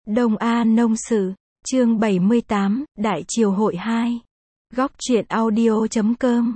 Đông A Nông Sự, chương 78, Đại Triều Hội 2. Góc truyện audio.com.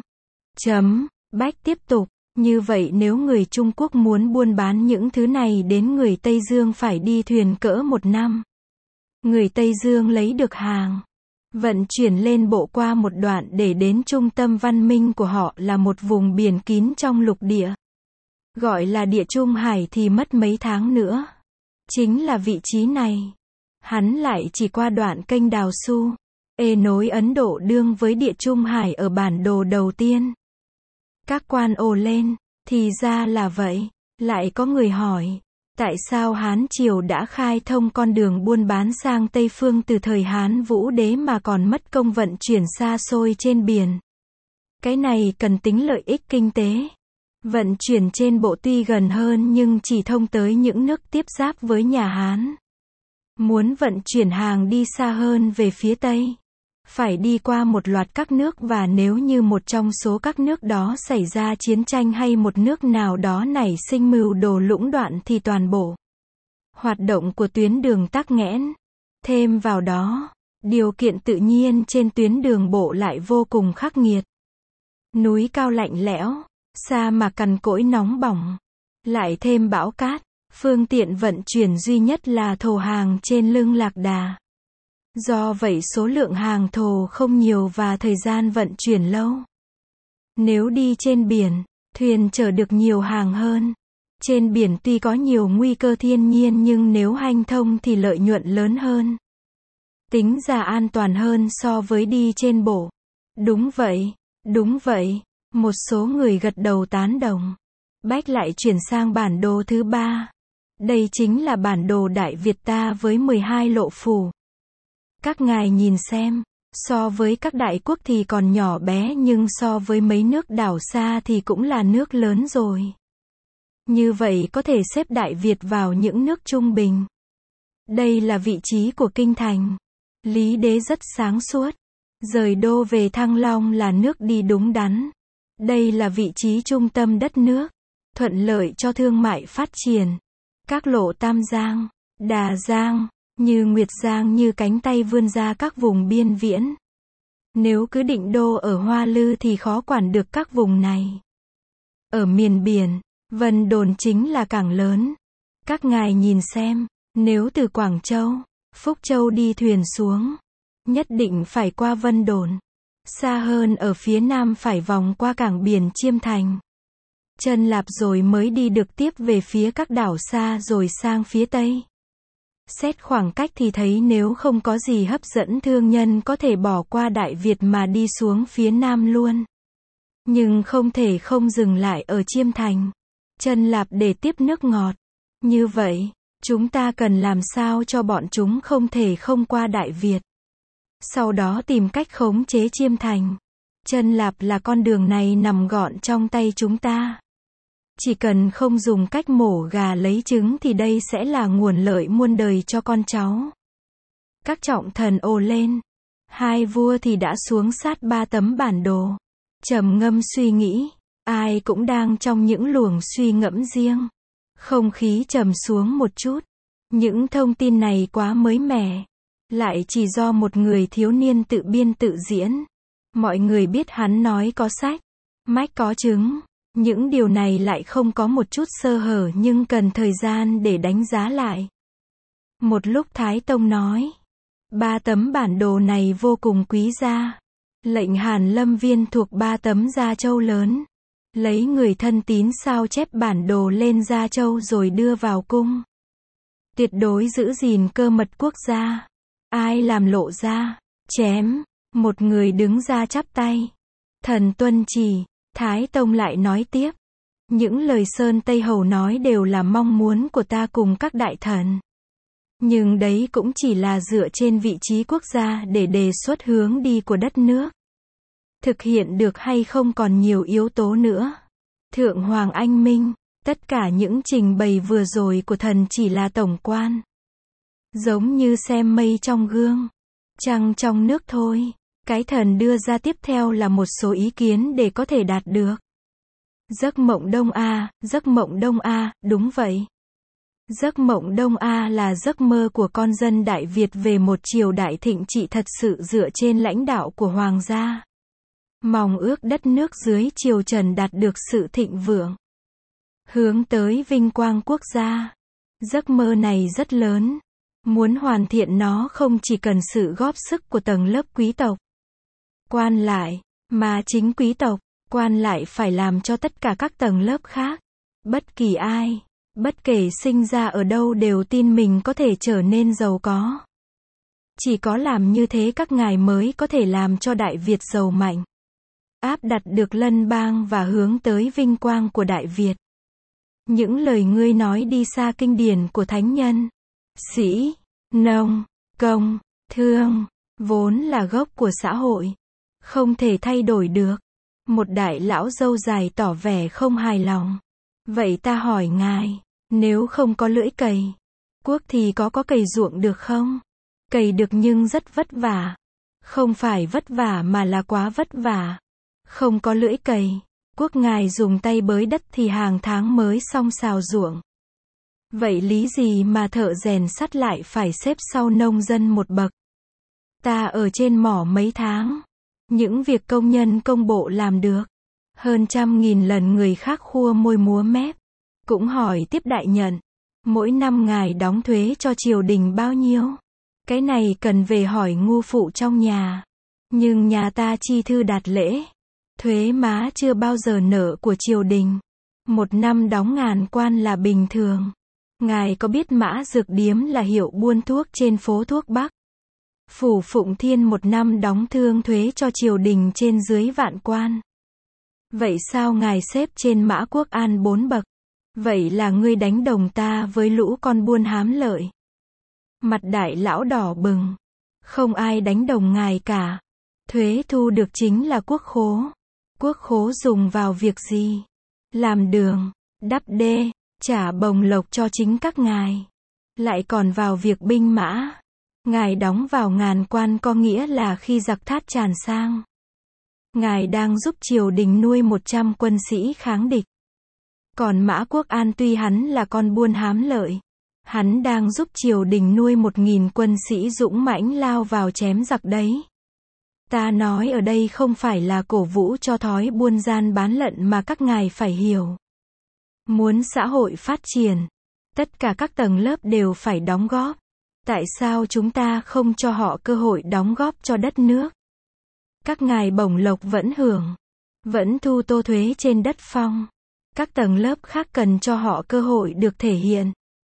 Bách tiếp tục. Như vậy nếu người Trung Quốc muốn buôn bán những thứ này đến người Tây Dương phải đi thuyền cỡ 1 năm. Người Tây Dương lấy được hàng, vận chuyển lên bộ qua một đoạn để đến trung tâm văn minh của họ là một vùng biển kín trong lục địa. Gọi là Địa Trung Hải thì mất mấy tháng nữa. Chính là vị trí này. Hắn lại chỉ qua đoạn kênh Đào Su, nối Ấn Độ đương với Địa Trung Hải ở bản đồ đầu tiên. Các quan ồ lên, thì ra là vậy. Lại có người hỏi, tại sao Hán Triều đã khai thông con đường buôn bán sang Tây Phương từ thời Hán Vũ Đế mà còn mất công vận chuyển xa xôi trên biển? Cái này cần tính lợi ích kinh tế. Vận chuyển trên bộ tuy gần hơn nhưng chỉ thông tới những nước tiếp giáp với nhà Hán. Muốn vận chuyển hàng đi xa hơn về phía Tây, phải đi qua một loạt các nước, và nếu như một trong số các nước đó xảy ra chiến tranh hay một nước nào đó nảy sinh mưu đồ lũng đoạn thì toàn bộ hoạt động của tuyến đường tắc nghẽn. Thêm vào đó, điều kiện tự nhiên trên tuyến đường bộ lại vô cùng khắc nghiệt. Núi cao lạnh lẽo, sa mạc cằn cỗi nóng bỏng, lại thêm bão cát, phương tiện vận chuyển duy nhất là thồ hàng trên lưng lạc đà. Do vậy số lượng hàng thồ không nhiều và thời gian vận chuyển lâu. Nếu đi trên biển, thuyền chở được nhiều hàng hơn. Trên biển tuy có nhiều nguy cơ thiên nhiên nhưng nếu hanh thông thì lợi nhuận lớn hơn. Tính ra an toàn hơn so với đi trên bộ. Đúng vậy, đúng vậy. Một số người gật đầu tán đồng. Bách lại chuyển sang bản đồ thứ 3. Đây chính là bản đồ Đại Việt ta với 12 lộ phủ. Các ngài nhìn xem, so với các đại quốc thì còn nhỏ bé nhưng so với mấy nước đảo xa thì cũng là nước lớn rồi. Như vậy có thể xếp Đại Việt vào những nước trung bình. Đây là vị trí của kinh thành. Lý Đế rất sáng suốt. Rời đô về Thăng Long là nước đi đúng đắn. Đây là vị trí trung tâm đất nước, thuận lợi cho thương mại phát triển. Các lộ Tam Giang, Đà Giang, Như Nguyệt Giang như cánh tay vươn ra các vùng biên viễn. Nếu cứ định đô ở Hoa Lư thì khó quản được các vùng này. Ở miền biển, Vân Đồn chính là cảng lớn. Các ngài nhìn xem, nếu từ Quảng Châu, Phúc Châu đi thuyền xuống, nhất định phải qua Vân Đồn. Xa hơn ở phía nam phải vòng qua cảng biển Chiêm Thành, Chân Lạp rồi mới đi được tiếp về phía các đảo xa rồi sang phía Tây. Xét khoảng cách thì thấy nếu không có gì hấp dẫn thương nhân có thể bỏ qua Đại Việt mà đi xuống phía nam luôn. Nhưng không thể không dừng lại ở Chiêm Thành, Chân Lạp để tiếp nước ngọt. Như vậy, chúng ta cần làm sao cho bọn chúng không thể không qua Đại Việt. Sau đó tìm cách khống chế Chiêm Thành, Chân Lạp là con đường này nằm gọn trong tay chúng ta. Chỉ cần không dùng cách mổ gà lấy trứng thì đây sẽ là nguồn lợi muôn đời cho con cháu. Các trọng thần ồ lên. Hai vua thì đã xuống sát 3 tấm bản đồ. Trầm ngâm suy nghĩ. Ai cũng đang trong những luồng suy ngẫm riêng. Không khí trầm xuống một chút. Những thông tin này quá mới mẻ. Lại chỉ do một người thiếu niên tự biên tự diễn. Mọi người biết hắn nói có sách, mách có chứng. Những điều này lại không có một chút sơ hở nhưng cần thời gian để đánh giá lại. Một lúc Thái Tông nói, 3 tấm bản đồ này vô cùng quý giá. Lệnh Hàn Lâm Viên thuộc 3 tấm Gia Châu lớn. Lấy người thân tín sao chép bản đồ lên Gia Châu rồi đưa vào cung. Tuyệt đối giữ gìn cơ mật quốc gia. Ai làm lộ ra, chém. Một người đứng ra chắp tay. Thần tuân chỉ. Thái Tông lại nói tiếp. Những lời Sơn Tây Hầu nói đều là mong muốn của ta cùng các đại thần. Nhưng đấy cũng chỉ là dựa trên vị trí quốc gia để đề xuất hướng đi của đất nước. Thực hiện được hay không còn nhiều yếu tố nữa. Thượng Hoàng anh minh, tất cả những trình bày vừa rồi của thần chỉ là tổng quan. Giống như xem mây trong gương, trăng trong nước thôi. Cái thần đưa ra tiếp theo là một số ý kiến để có thể đạt được. Giấc mộng Đông A, giấc mộng Đông A, đúng vậy. Giấc mộng Đông A là giấc mơ của con dân Đại Việt về một triều đại thịnh trị thật sự dựa trên lãnh đạo của hoàng gia. Mong ước đất nước dưới triều Trần đạt được sự thịnh vượng, hướng tới vinh quang quốc gia. Giấc mơ này rất lớn. Muốn hoàn thiện nó không chỉ cần sự góp sức của tầng lớp quý tộc, quan lại, mà chính quý tộc, quan lại phải làm cho tất cả các tầng lớp khác. Bất kỳ ai, bất kể sinh ra ở đâu đều tin mình có thể trở nên giàu có. Chỉ có làm như thế các ngài mới có thể làm cho Đại Việt giàu mạnh, áp đặt được lân bang và hướng tới vinh quang của Đại Việt. Những lời ngươi nói đi xa kinh điển của thánh nhân. Sĩ, nông, công, thương, vốn là gốc của xã hội, không thể thay đổi được. Một đại lão râu dài tỏ vẻ không hài lòng. Vậy ta hỏi ngài, nếu không có lưỡi cày, quốc thì có cày ruộng được không? Cày được nhưng rất vất vả. Không phải vất vả mà là quá vất vả. Không có lưỡi cày, quốc ngài dùng tay bới đất thì hàng tháng mới xong xào ruộng. Vậy lý gì mà thợ rèn sắt lại phải xếp sau nông dân một bậc? Ta ở trên mỏ mấy tháng, những việc công nhân công bộ làm được, hơn 100.000 lần người khác khua môi múa mép. Cũng hỏi tiếp đại nhận, mỗi năm ngài đóng thuế cho triều đình bao nhiêu? Cái này cần về hỏi ngu phụ trong nhà. Nhưng nhà ta chi thư đạt lễ, thuế má chưa bao giờ nợ của triều đình. Một năm đóng 1000 quan là bình thường. Ngài có biết Mã Dược Điếm là hiệu buôn thuốc trên phố thuốc Bắc? Phủ Phụng Thiên một năm đóng thương thuế cho triều đình trên dưới 1.000 quan. Vậy sao ngài xếp trên Mã Quốc An 4 bậc? Vậy là ngươi đánh đồng ta với lũ con buôn hám lợi. Mặt đại lão đỏ bừng. Không ai đánh đồng ngài cả. Thuế thu được chính là quốc khố. Quốc khố dùng vào việc gì? Làm đường, đắp đê, trả bồng lộc cho chính các ngài. Lại còn vào việc binh mã. Ngài đóng vào 1000 quan có nghĩa là khi giặc Thát tràn sang, ngài đang giúp triều đình nuôi 100 quân sĩ kháng địch. Còn Mã Quốc An tuy hắn là con buôn hám lợi, hắn đang giúp triều đình nuôi 1000 quân sĩ dũng mãnh lao vào chém giặc đấy. Ta nói ở đây không phải là cổ vũ cho thói buôn gian bán lận mà các ngài phải hiểu. Muốn xã hội phát triển, tất cả các tầng lớp đều phải đóng góp. Tại sao chúng ta không cho họ cơ hội đóng góp cho đất nước? Các ngài bổng lộc vẫn hưởng, vẫn thu tô thuế trên đất phong. Các tầng lớp khác cần cho họ cơ hội được thể hiện.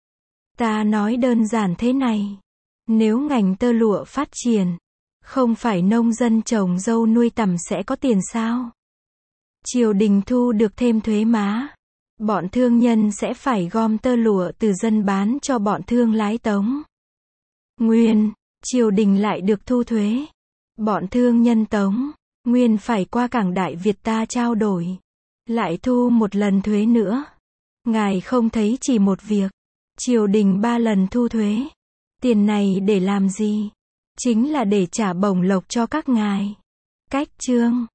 Ta nói đơn giản thế này. Nếu ngành tơ lụa phát triển, không phải nông dân trồng dâu nuôi tằm sẽ có tiền sao? Triều đình thu được thêm thuế má. Bọn thương nhân sẽ phải gom tơ lụa từ dân bán cho bọn thương lái Tống Nguyên, triều đình lại được thu thuế. Bọn thương nhân Tống Nguyên phải qua cảng Đại Việt ta trao đổi, lại thu một lần thuế nữa. Ngài không thấy chỉ một việc, triều đình 3 lần thu thuế. Tiền này để làm gì? Chính là để trả bổng lộc cho các ngài. Cách chương